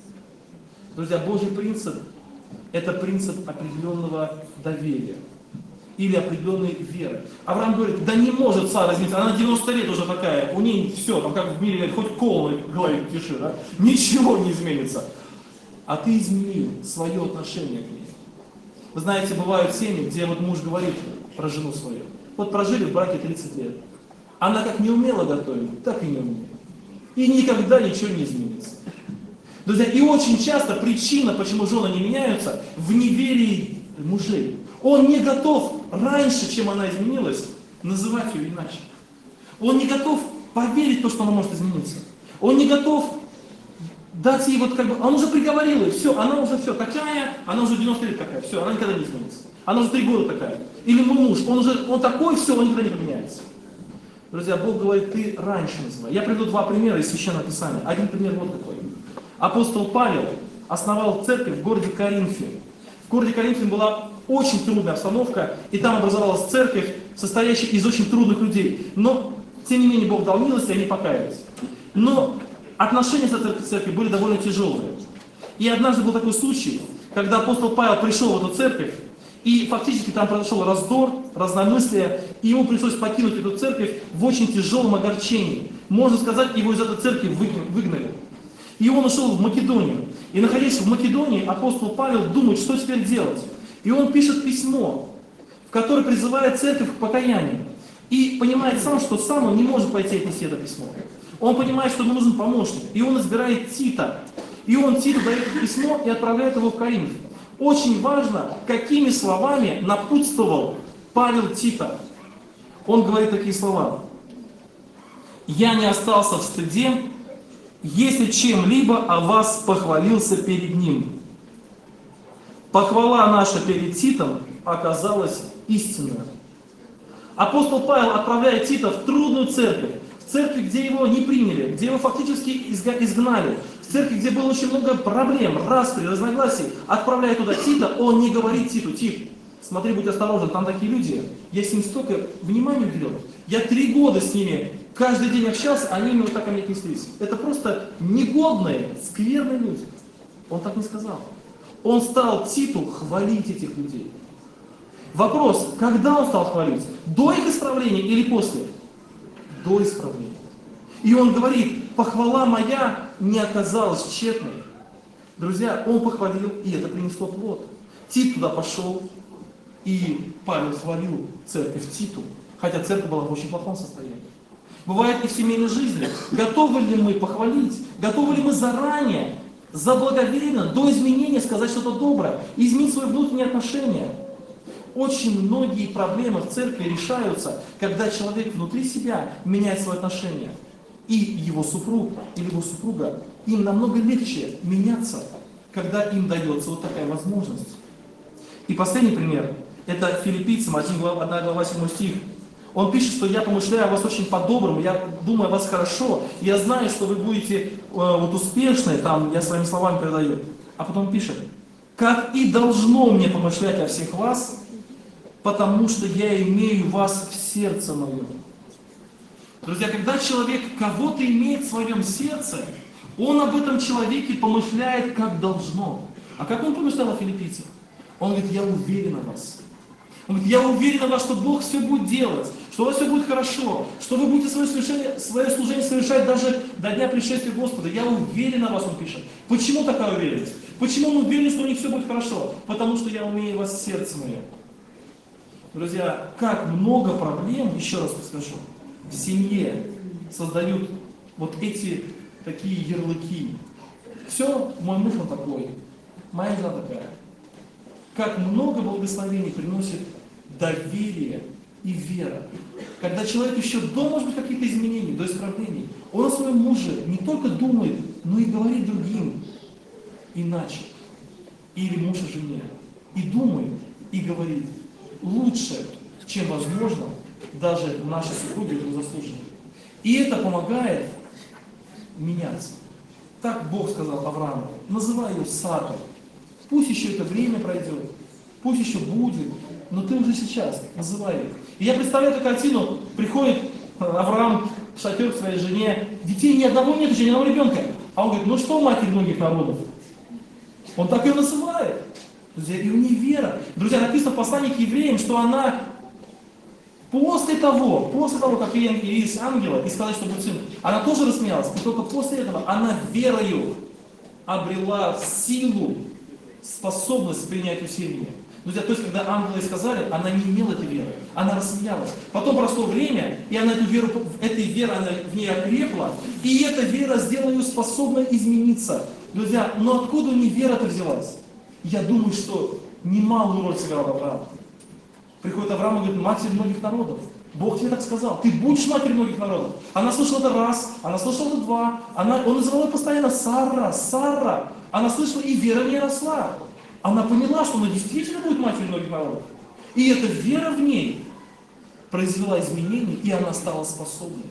Друзья, Божий принцип – это принцип определенного доверия или определенной веры. Авраам говорит, да не может Сара измениться, она 90 лет уже такая, у нее все, там как в мире говорят, хоть кол в голове пиши, да? Ничего не изменится. А ты изменил свое отношение к ней. Вы знаете, бывают семьи, где вот муж говорит про жену свою. Вот прожили в браке 30 лет. Она как не умела готовить, так и не умеет. И никогда ничего не изменится. Друзья, и очень часто причина, почему жены не меняются, в неверии мужей. Он не готов раньше, чем она изменилась, называть ее иначе. Он не готов поверить в то, что она может измениться. Он не готов дать ей вот как бы, он уже приговорил ее, все, она уже все такая, она уже 90 лет такая, все, она никогда не изменится. Она уже 3 года такая. Или мой муж, он такой, все, он никогда не поменяется. Друзья, Бог говорит, ты раньше называй. Я приведу 2 примера из Священного Писания. Один пример вот какой. Апостол Павел основал церковь в городе Коринфе. В городе Коринфе была очень трудная обстановка, и там образовалась церковь, состоящая из очень трудных людей. Но, тем не менее, Бог дал милость, и они покаялись. Но отношения с церковью были довольно тяжелые. И однажды был такой случай, когда апостол Павел пришел в эту церковь, и фактически там произошел раздор, разномыслие, и ему пришлось покинуть эту церковь в очень тяжелом огорчении. Можно сказать, его из этой церкви выгнали. И он ушел в Македонию. И находясь в Македонии, апостол Павел думает, что теперь делать. И он пишет письмо, в которое призывает церковь к покаянию. И понимает сам, что сам он не может пойти отнести это письмо. Он понимает, что ему нужен помощник. И он избирает Тита. И он Титу дает это письмо и отправляет его в Коринф. Очень важно, какими словами напутствовал Павел Тита. Он говорит такие слова. «Я не остался в стыде, если чем-либо о вас похвалился перед ним. Похвала наша перед Титом оказалась истинной». Апостол Павел отправляет Тита в трудную церковь, в церковь, где его не приняли, где его фактически изгнали, в церкви, где было очень много проблем, распри, разногласий, отправляя туда Тита, он не говорит Титу, Тит, смотри, будь осторожен, там такие люди, я с ним столько внимания уделил, я 3 года с ними каждый день общался, они мне вот так ко мне отнеслись. Это просто негодные, скверные люди. Он так не сказал. Он стал Титу хвалить этих людей. Вопрос, когда он стал хвалить? До их исправления или после? До исправления. И он говорит, похвала моя не оказалась тщетной. Друзья, он похвалил, и это принесло плод. Тит туда пошел, и Павел хвалил церковь Титу, хотя церковь была в очень плохом состоянии. Бывает и в семейной жизни. Готовы ли мы похвалить? Готовы ли мы заранее, заблаговременно, до изменения сказать что-то доброе, изменить свои внутренние отношения? Очень многие проблемы в церкви решаются, когда человек внутри себя меняет свои отношения. И его супруг или его супруга, им намного легче меняться, когда им дается вот такая возможность. И последний пример, это Филиппийцам 1 глава 7 стих. Он пишет, что я помышляю о вас очень по-доброму, я думаю о вас хорошо, я знаю, что вы будете вот успешны, там я своими словами передаю. А потом пишет, как и должно мне помышлять о всех вас, потому что я имею вас в сердце моем. Друзья, когда человек кого-то имеет в своем сердце, он об этом человеке помышляет как должно. А как он помышлял о филиппийцах? Он говорит, я уверен в вас. Он говорит, я уверен в вас, что Бог все будет делать, что у вас все будет хорошо, что вы будете свое служение совершать даже до дня пришествия Господа. Я уверен в вас, он пишет. Почему такая уверенность? Почему он уверен, что у них все будет хорошо? Потому что я умею вас в сердце моем. Друзья, как много проблем, еще раз скажу, в семье создают вот эти такие ярлыки. Все, мой муж он такой, моя жена такая. Как много благословений приносит доверие и вера. Когда человек еще до, может быть, каких-то изменений, до исправлений, он о своем муже не только думает, но и говорит другим иначе. Или муж о жене. и думает, и говорит лучше, чем возможно, даже наши супруги этого заслуживают. И это помогает меняться. Так Бог сказал Аврааму: называй ее Сарой. Пусть еще это время пройдет, пусть еще будет, но ты уже сейчас называй ее. И я представляю эту картину: приходит Авраам в шатер к своей жене, детей ни одного нет, еще ни одного ребенка. А он говорит: ну что, матерь многих народов? Он так ее называет. Друзья, и у нее вера. Друзья, написано в послании к евреям, что она после того, как ей явились ангелы и сказали, что будет сын, она тоже рассмеялась. И только после этого она верою обрела силу, способность принять усилие. Друзья, то есть, когда ангелы сказали, она не имела этой веры, она рассмеялась. Потом прошло время, и она этой верой она в ней окрепла, и эта вера сделала ее способной измениться. Друзья, но откуда у нее вера-то взялась? Я думаю, что немалую роль сыграл Авраам. Приходит Авраам и говорит: матерь многих народов. Бог тебе так сказал, ты будешь матерью многих народов. Она слышала это раз, она слышала это два, он называл ее постоянно Сара, Сара. Она слышала, и вера в ней росла. Она поняла, что она действительно будет матерью многих народов. И эта вера в ней произвела изменения, и она стала способной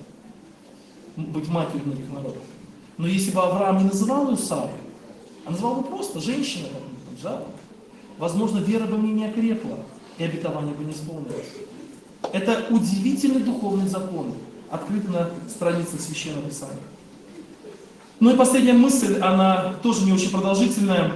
быть матерью многих народов. Но если бы Авраам не называл ее Сарой, а называл бы просто женщина, как жаба, возможно, вера бы мне не окрепла, и обетование бы не исполнилось. Это удивительный духовный закон, открытый на страницах Священного Писания. Ну и последняя мысль, она тоже не очень продолжительная.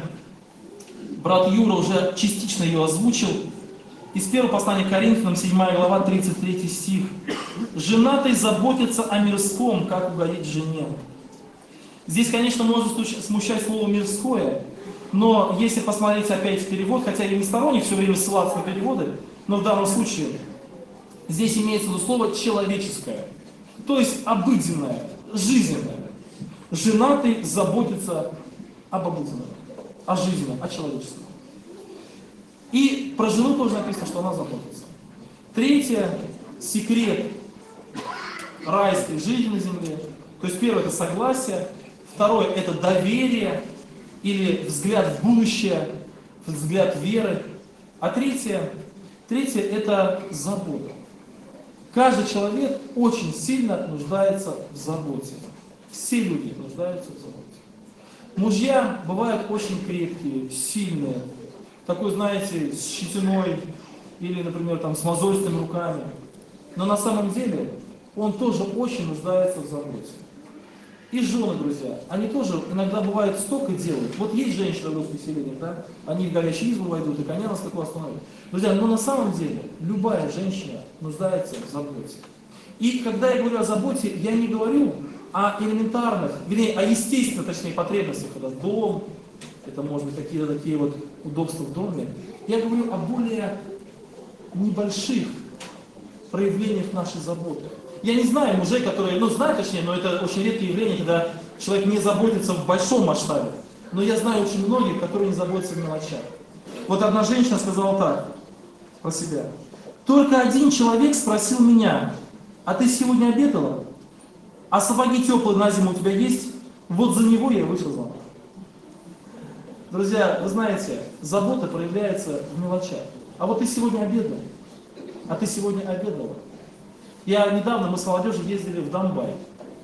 Брат Юра уже частично ее озвучил. Из первого послания к Коринфянам, 7 глава, 33 стих. «Женатый заботится о мирском, как угодить жене». Здесь, конечно, может смущать слово «мирское», но если посмотреть опять в перевод, хотя я не сторонник все время ссылаться на переводы, но в данном случае здесь имеется в виду слово «человеческое», то есть обыденное, жизненное. Женатый заботится об обыденном, о жизненном, о человеческом. И про жену тоже написано, что она заботится. Третье – секрет райской жизни на земле. То есть первое – это согласие. Второе – это доверие или взгляд в будущее, взгляд веры. А третье – это забота. Каждый человек очень сильно нуждается в заботе. Все люди нуждаются в заботе. Мужья бывают очень крепкие, сильные, такой, знаете, с щетиной или, например, там, с мозолистыми руками. Но на самом деле он тоже очень нуждается в заботе. И жены, друзья, они тоже иногда бывают столько делают. Вот есть женщины в русских селениях, да? Они в горячую избу войдут, и коня на скаку остановят. Друзья, но на самом деле любая женщина нуждается в заботе. И когда я говорю о заботе, я не говорю о элементарных, вернее, о естественных, точнее, потребностях. Это дом, это может быть какие-то такие вот удобства в доме. Я говорю о более небольших проявлениях нашей заботы. Я не знаю мужей, которые, знаю точнее, но это очень редкое явление, когда человек не заботится в большом масштабе. Но я знаю очень многих, которые не заботятся в мелочах. Вот одна женщина сказала так про себя. Только один человек спросил меня: а ты сегодня обедала? А сапоги теплые на зиму у тебя есть? Вот за него я вышел замуж. Друзья, вы знаете, забота проявляется в мелочах. А вот ты сегодня обедал? А ты сегодня обедала? Недавно мы с молодежью ездили в Донбай.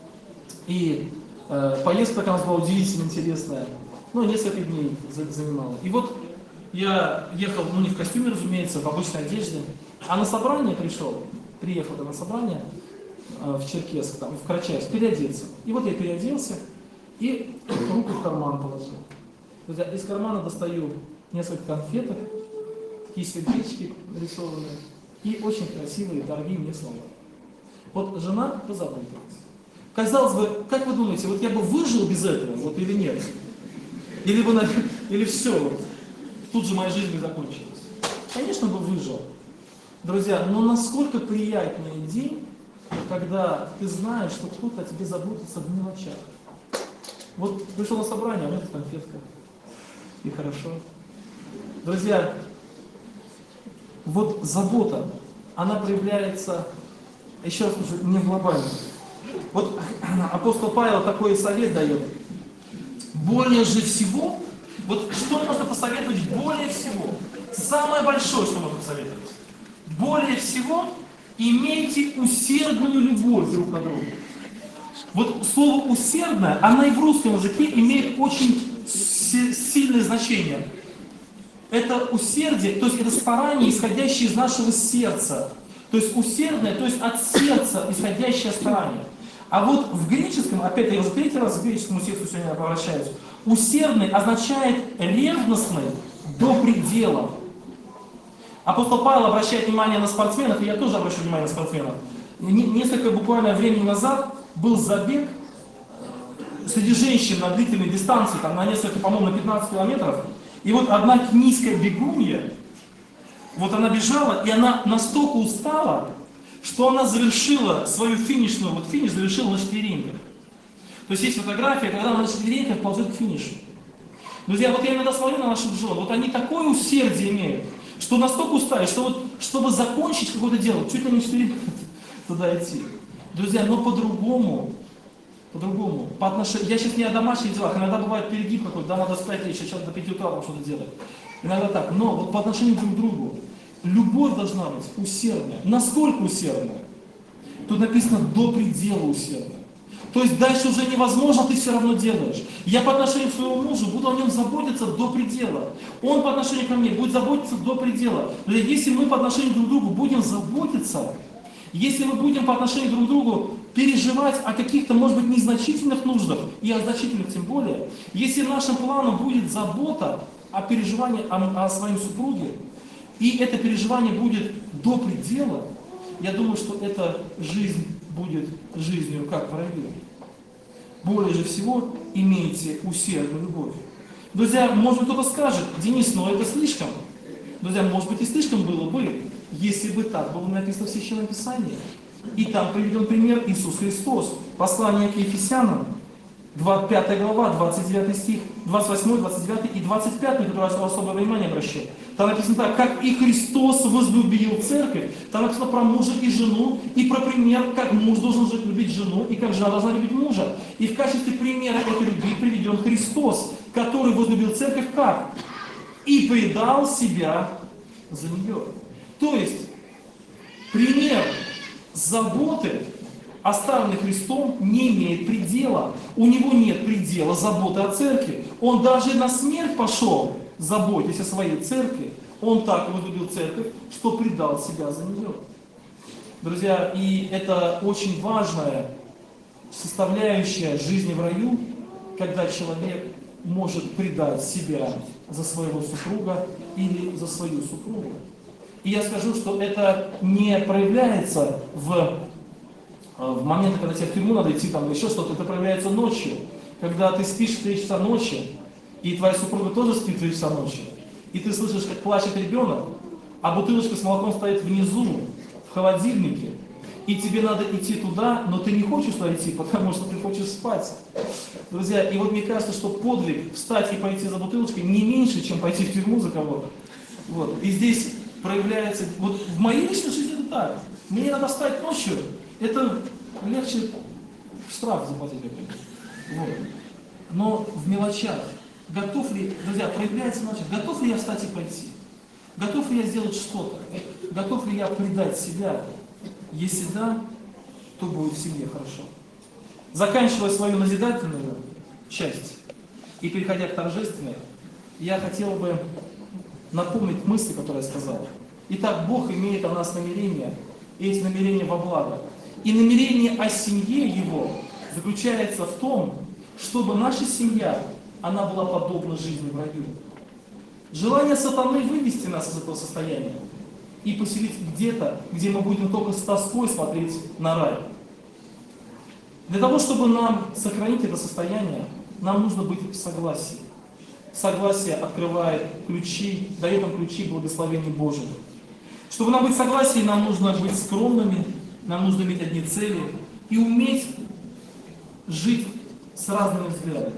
И поездка такая у нас была удивительно интересная. Несколько дней занимала. И вот я ехал, не в костюме, разумеется, в обычной одежде. А на собрание приехал на собрание в Черкесск, в Карачаевск, переодеться. И вот я переоделся и руку в карман положил. Друзья, из кармана достаю несколько конфеток, такие сердечки нарисованные, и очень красивые, дорогие мне слова. Вот жена позаботилась. Казалось бы, как вы думаете, вот я бы выжил без этого, вот или нет? Или все, тут же моя жизнь бы закончилась? Конечно бы выжил. Друзья, но насколько приятный день, когда ты знаешь, что кто-то о тебе заботится в мелочах. Вот пришел на собрание, а у меня тут конфетка. И хорошо. Друзья, вот забота, она проявляется, еще раз скажу, не глобально. Вот апостол Павел такой совет дает. Более же всего, вот что можно посоветовать более всего? Самое большое, что могу посоветовать. Более всего, имейте усердную любовь друг к другу. Вот слово «усердное», оно и в русском языке имеет очень сильное значение. Это усердие, то есть это старание, исходящее из нашего сердца. То есть усердное, то есть от сердца исходящее старание. А вот в греческом, опять я уже третий раз к греческому тексту сегодня обращаюсь, усердный означает ревностный до предела. Апостол Павел обращает внимание на спортсменов, и я тоже обращу внимание на спортсменов. Несколько буквально времени назад был забег среди женщин на длительной дистанции, там на несколько, по-моему, на 15 километров. И вот одна кенийская бегунья, вот она бежала, и она настолько устала, что она завершила свою финишную, вот финиш завершила на четвереньках. То есть есть фотография, когда она на четвереньках ползет к финишу. Друзья, вот я иногда смотрю на наших жен, вот они такое усердие имеют, что настолько устали, что вот, чтобы закончить какое-то дело, чуть ли не 4 туда идти. Друзья, но по-другому, по отношению, я сейчас не о домашних делах, иногда бывает перегиб какой-то, да, надо спать, еще сейчас до 5 утра что-то делать. Иногда так, но вот по отношению друг к другу, любовь должна быть усердная. Насколько усердная? Тут написано до предела усердная. То есть дальше уже невозможно, ты все равно делаешь. Я по отношению к своему мужу буду о нем заботиться до предела. Он по отношению ко мне будет заботиться до предела. Но если мы по отношению друг к другу будем заботиться, если мы будем по отношению друг к другу переживать о каких-то, может быть, незначительных нуждах, и о значительных тем более, если нашим планом будет забота о переживании о своем супруге, и это переживание будет до предела, я думаю, что эта жизнь будет жизнью как в раю. Более же всего имейте усердную любовь. Друзья, может быть, кто-то скажет: Денис, но это слишком. Друзья, может быть, и слишком было бы, если бы так было написано в Священном Писании. И там приведен пример Иисус Христос. Послание к Ефесянам, 5 глава, 29 стих, 28, 29 и 25, на который я особое внимание обращаю. Там написано так: как и Христос возлюбил церковь. Там написано про мужа и жену, и про пример, как муж должен любить жену, и как жена должна любить мужа. И в качестве примера этой любви приведен Христос, который возлюбил церковь как? И предал себя за нее. То есть, пример заботы, оставленный Христом, не имеет предела. У него нет предела заботы о церкви. Он даже на смерть пошел, заботясь о своей церкви. Он так возлюбил церковь, что предал себя за нее. Друзья, и это очень важная составляющая жизни в раю, когда человек может предать себя за своего супруга или за свою супругу. И я скажу, что это не проявляется в моменты, когда тебе в тюрьму надо идти, там еще что-то, это проявляется ночью. Когда ты спишь в 3 часа ночи, и твоя супруга тоже спит в 3 часа ночи, и ты слышишь, как плачет ребенок, а бутылочка с молоком стоит внизу, в холодильнике, и тебе надо идти туда, но ты не хочешь туда идти, потому что ты хочешь спать. Друзья, и вот мне кажется, что подвиг встать и пойти за бутылочкой не меньше, чем пойти в тюрьму за кого-то. Вот. И здесь проявляется, вот в моей личной жизни это так. Мне надо встать ночью, это легче штраф заплатить. Вот. Но в мелочах, готов ли, друзья, проявляется ночью, готов ли я встать и пойти? Готов ли я сделать что-то? Готов ли я предать себя? Если да, то будет в семье хорошо. Заканчивая свою назидательную часть и переходя к торжественной, я хотел бы напомнить мысли, которые я сказал. Итак, Бог имеет о нас намерения, и эти намерения во благо. И намерение о семье Его заключается в том, чтобы наша семья, она была подобна жизни в раю. Желание сатаны вывести нас из этого состояния и поселить где-то, где мы будем только с тоской смотреть на рай. Для того, чтобы нам сохранить это состояние, нам нужно быть в согласии. Согласие открывает ключи, дает нам ключи благословения Божьего. Чтобы нам быть в согласии, нам нужно быть скромными, нам нужно иметь одни цели и уметь жить с разными взглядами.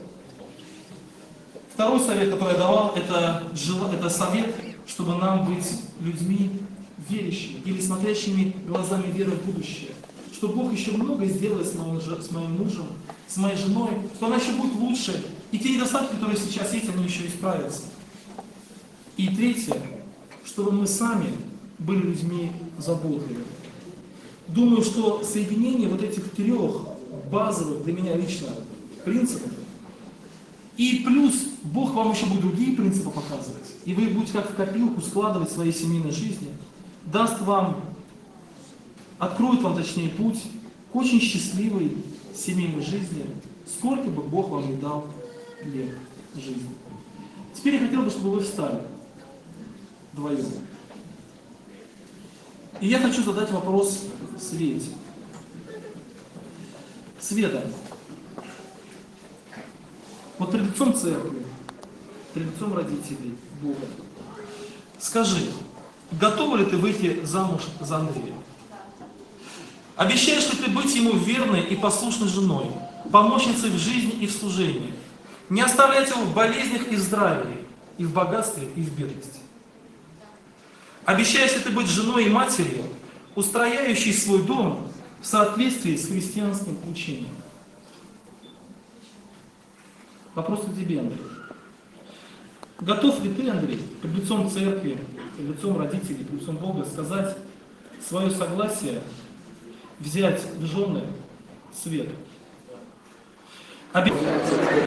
Второй совет, который я давал, это совет, чтобы нам быть людьми верящими или смотрящими глазами веры в будущее. Что Бог еще много сделает с моим мужем, с моей женой, что она еще будет лучше, и те недостатки, которые сейчас есть, они еще исправятся. И третье, чтобы мы сами были людьми заботливыми. Думаю, что соединение вот этих трех базовых для меня лично принципов, и плюс Бог вам еще будет другие принципы показывать, и вы будете как в копилку складывать в своей семейной жизни, даст вам, откроет вам точнее путь к очень счастливой семейной жизни, сколько бы Бог вам не дал лет жизни. Теперь я хотел бы, чтобы вы встали вдвоем. И я хочу задать вопрос Свете. Света, вот перед лицом церкви, перед лицом родителей, Бога, скажи, готова ли ты выйти замуж за Андрея? Обещаешь ли ты быть ему верной и послушной женой, помощницей в жизни и в служении, не оставлять его в болезнях и в здравии, и в богатстве, и в бедности? Обещаешь ли ты быть женой и матерью, устрояющей свой дом в соответствии с христианским учением? Вопрос к тебе, Андрей. Готов ли ты, Андрей, перед лицом церкви, перед лицом родителей, перед лицом Бога сказать свое согласие взять в жены Свету?